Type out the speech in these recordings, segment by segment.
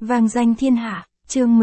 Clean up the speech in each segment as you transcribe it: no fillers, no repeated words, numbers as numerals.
Vang danh thiên hạ, chương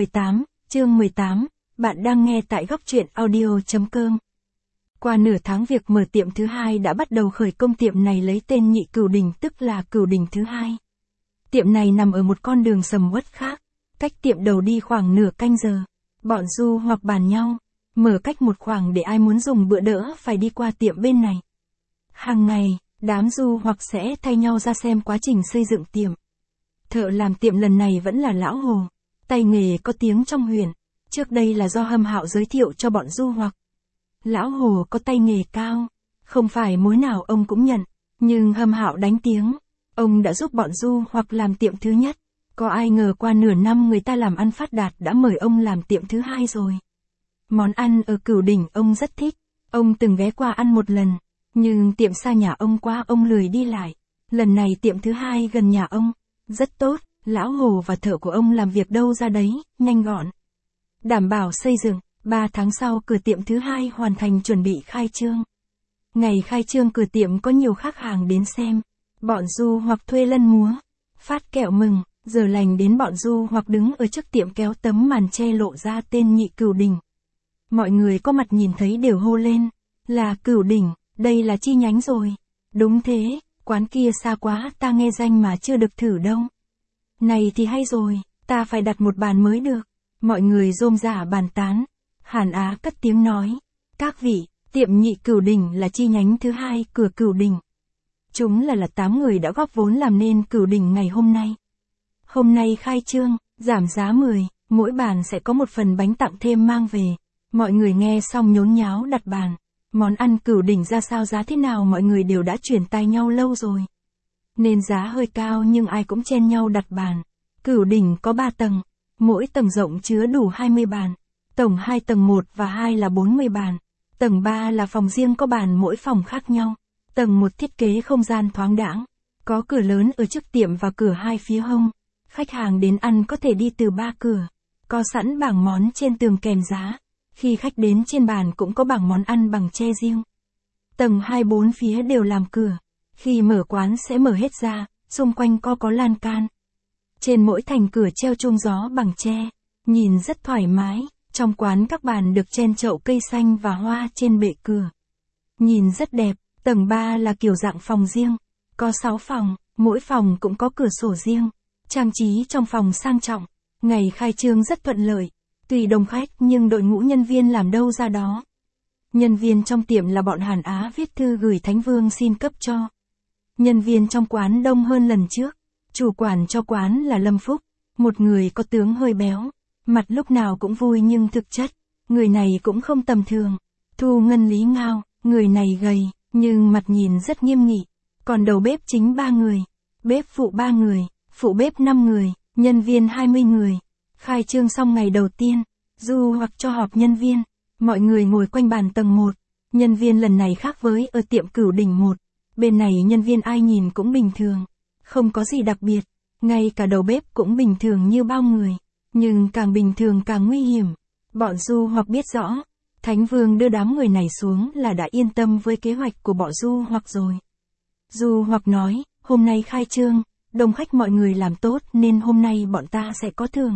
18, bạn đang nghe tại góc truyện audio.com. Qua nửa tháng việc mở tiệm thứ hai đã bắt đầu khởi công. Tiệm này lấy tên Nhị Cửu Đình, tức là Cửu Đình thứ hai. Tiệm này nằm ở một con đường sầm uất khác, cách tiệm đầu đi khoảng nửa canh giờ. Bọn du hoặc bàn nhau, mở cách một khoảng để ai muốn dùng bữa đỡ phải đi qua tiệm bên này. Hàng ngày, đám du hoặc sẽ thay nhau ra xem quá trình xây dựng tiệm. Thợ làm tiệm lần này vẫn là Lão Hồ, tay nghề có tiếng trong huyện. Trước đây là do Hâm Hạo giới thiệu cho bọn du hoặc. Lão Hồ có tay nghề cao, không phải mối nào ông cũng nhận, nhưng Hâm Hạo đánh tiếng, ông đã giúp bọn du hoặc làm tiệm thứ nhất. Có ai ngờ qua nửa năm người ta làm ăn phát đạt đã mời ông làm tiệm thứ hai rồi. Món ăn ở Cửu Đình ông rất thích, ông từng ghé qua ăn một lần, nhưng tiệm xa nhà ông quá ông lười đi lại. Lần này tiệm thứ hai gần nhà ông, rất tốt, Lão Hồ và thợ của ông làm việc đâu ra đấy, nhanh gọn. Đảm bảo xây dựng, 3 tháng sau cửa tiệm thứ hai hoàn thành chuẩn bị khai trương. Ngày khai trương cửa tiệm có nhiều khách hàng đến xem, bọn du hoặc thuê lân múa, phát kẹo mừng, giờ lành đến bọn du hoặc đứng ở trước tiệm kéo tấm màn che lộ ra tên Nhị Cửu Đình. Mọi người có mặt nhìn thấy đều hô lên, là Cửu Đình, đây là chi nhánh rồi. Đúng thế, quán kia xa quá ta nghe danh mà chưa được thử đâu. Này thì hay rồi, ta phải đặt một bàn mới được. Mọi người rôm rả bàn tán. Hàn Á cất tiếng nói, các vị, tiệm Nhị Cửu Đình là chi nhánh thứ hai cửa Cửu Đình. Chúng là 8 người đã góp vốn làm nên Cửu Đình ngày hôm nay. Hôm nay khai trương, giảm giá 10, mỗi bàn sẽ có một phần bánh tặng thêm mang về. Mọi người nghe xong nhốn nháo đặt bàn. Món ăn Cửu Đình ra sao giá thế nào mọi người đều đã chuyển tai nhau lâu rồi. Nên giá hơi cao nhưng ai cũng chen nhau đặt bàn. Cửu Đình có 3 tầng, mỗi tầng rộng chứa đủ 20 bàn. Tổng 2 tầng 1 và 2 là 40 bàn. Tầng 3 là phòng riêng có bàn mỗi phòng khác nhau. Tầng 1 thiết kế không gian thoáng đãng, có cửa lớn ở trước tiệm và cửa hai phía hông. Khách hàng đến ăn có thể đi từ 3 cửa. Có sẵn bảng món trên tường kèm giá. Khi khách đến trên bàn cũng có bảng món ăn bằng tre riêng. Tầng 2 4 phía đều làm cửa. Khi mở quán sẽ mở hết ra, xung quanh có lan can. Trên mỗi thành cửa treo chuông gió bằng tre, nhìn rất thoải mái. Trong quán các bàn được chen chậu cây xanh và hoa trên bệ cửa. Nhìn rất đẹp. Tầng 3 là kiểu dạng phòng riêng. Có 6 phòng, mỗi phòng cũng có cửa sổ riêng. Trang trí trong phòng sang trọng. Ngày khai trương rất thuận lợi. Tùy đông khách nhưng đội ngũ nhân viên làm đâu ra đó. Nhân viên trong tiệm là bọn Hàn Á viết thư gửi Thánh Vương xin cấp cho. Nhân viên trong quán đông hơn lần trước. Chủ quản cho quán là Lâm Phúc, một người có tướng hơi béo. Mặt lúc nào cũng vui nhưng thực chất, người này cũng không tầm thường. Thu Ngân Lý Ngao, người này gầy, nhưng mặt nhìn rất nghiêm nghị. Còn đầu bếp chính 3 người, bếp phụ 3 người, phụ bếp 5 người, nhân viên 20 người. Khai trương xong ngày đầu tiên, du hoặc cho họp nhân viên, mọi người ngồi quanh bàn tầng 1. Nhân viên lần này khác với ở tiệm Cửu Đình 1. Bên này nhân viên ai nhìn cũng bình thường, không có gì đặc biệt, ngay cả đầu bếp cũng bình thường như bao người. Nhưng càng bình thường càng nguy hiểm. Bọn du hoặc biết rõ, Thánh Vương đưa đám người này xuống là đã yên tâm với kế hoạch của bọn du hoặc rồi. Du hoặc nói, hôm nay khai trương, đông khách mọi người làm tốt nên hôm nay bọn ta sẽ có thưởng.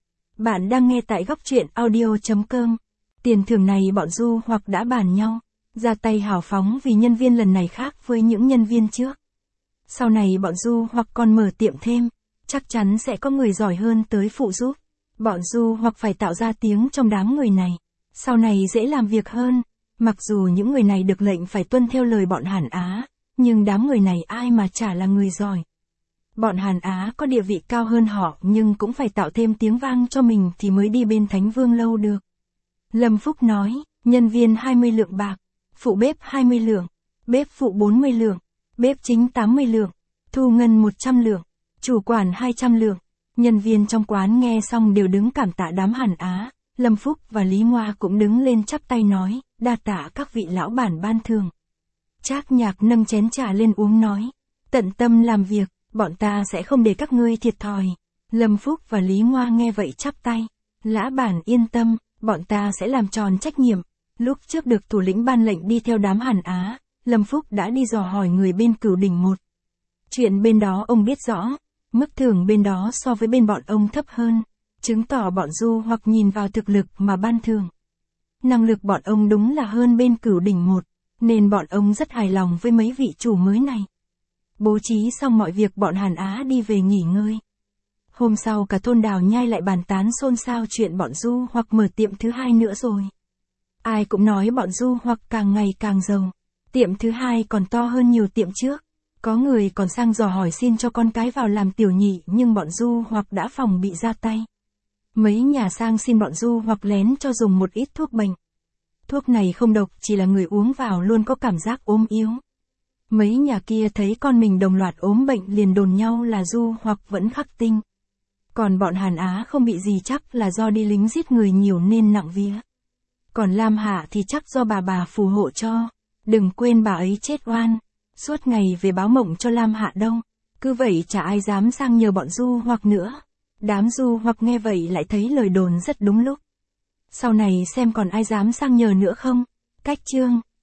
Bạn đang nghe tại góc truyện audio.com. Tiền thưởng này bọn du hoặc đã bàn nhau, ra tay hào phóng vì nhân viên lần này khác với những nhân viên trước. Sau này bọn du hoặc còn mở tiệm thêm, chắc chắn sẽ có người giỏi hơn tới phụ giúp. Bọn du hoặc phải tạo ra tiếng trong đám người này, sau này dễ làm việc hơn. Mặc dù những người này được lệnh phải tuân theo lời bọn Hàn Á, nhưng đám người này ai mà chả là người giỏi. Bọn Hàn Á có địa vị cao hơn họ nhưng cũng phải tạo thêm tiếng vang cho mình thì mới đi bên Thánh Vương lâu được. Lâm Phúc nói, nhân viên 20 lượng bạc, phụ bếp 20 lượng, bếp phụ 40 lượng, bếp chính 80 lượng, thu ngân 100 lượng, chủ quản 200 lượng. Nhân viên trong quán nghe xong đều đứng cảm tạ đám Hàn Á. Lâm Phúc và Lý Ngoa cũng đứng lên chắp tay nói, đa tạ các vị lão bản ban thưởng. Trác Nhạc nâng chén trà lên uống nói, tận tâm làm việc, bọn ta sẽ không để các ngươi thiệt thòi. Lâm Phúc và Lý Ngoa nghe vậy chắp tay, lã bản yên tâm, bọn ta sẽ làm tròn trách nhiệm. Lúc trước được thủ lĩnh ban lệnh đi theo đám Hàn Á, Lâm Phúc đã đi dò hỏi người bên Cửu Đình 1. Chuyện bên đó ông biết rõ. Mức thưởng bên đó so với bên bọn ông thấp hơn, chứng tỏ bọn Du hoặc nhìn vào thực lực mà ban thưởng. Năng lực bọn ông đúng là hơn bên Cửu Đỉnh một, nên bọn ông rất hài lòng với mấy vị chủ mới này. Bố trí xong mọi việc bọn Hàn Á đi về nghỉ ngơi. Hôm sau cả thôn Đào Nhai lại bàn tán xôn xao chuyện bọn Du hoặc mở tiệm thứ hai nữa rồi. Ai cũng nói bọn Du hoặc càng ngày càng giàu. Tiệm thứ hai còn to hơn nhiều tiệm trước. Có người còn sang dò hỏi xin cho con cái vào làm tiểu nhị nhưng bọn Du hoặc đã phòng bị ra tay. Mấy nhà sang xin bọn Du hoặc lén cho dùng một ít thuốc bệnh. Thuốc này không độc, chỉ là người uống vào luôn có cảm giác ốm yếu. Mấy nhà kia thấy con mình đồng loạt ốm bệnh liền đồn nhau là Du hoặc vẫn khắc tinh. Còn bọn Hàn Á không bị gì chắc là do đi lính giết người nhiều nên nặng vía. Còn Lam Hạ thì chắc do bà phù hộ cho. Đừng quên bà ấy chết oan. Suốt ngày về báo mộng cho Lam Hạ đâu. Cứ vậy chả ai dám sang nhờ bọn Du hoặc nữa. Đám Du hoặc nghe vậy lại thấy lời đồn rất đúng lúc. Sau này xem còn ai dám sang nhờ nữa không? Cách chương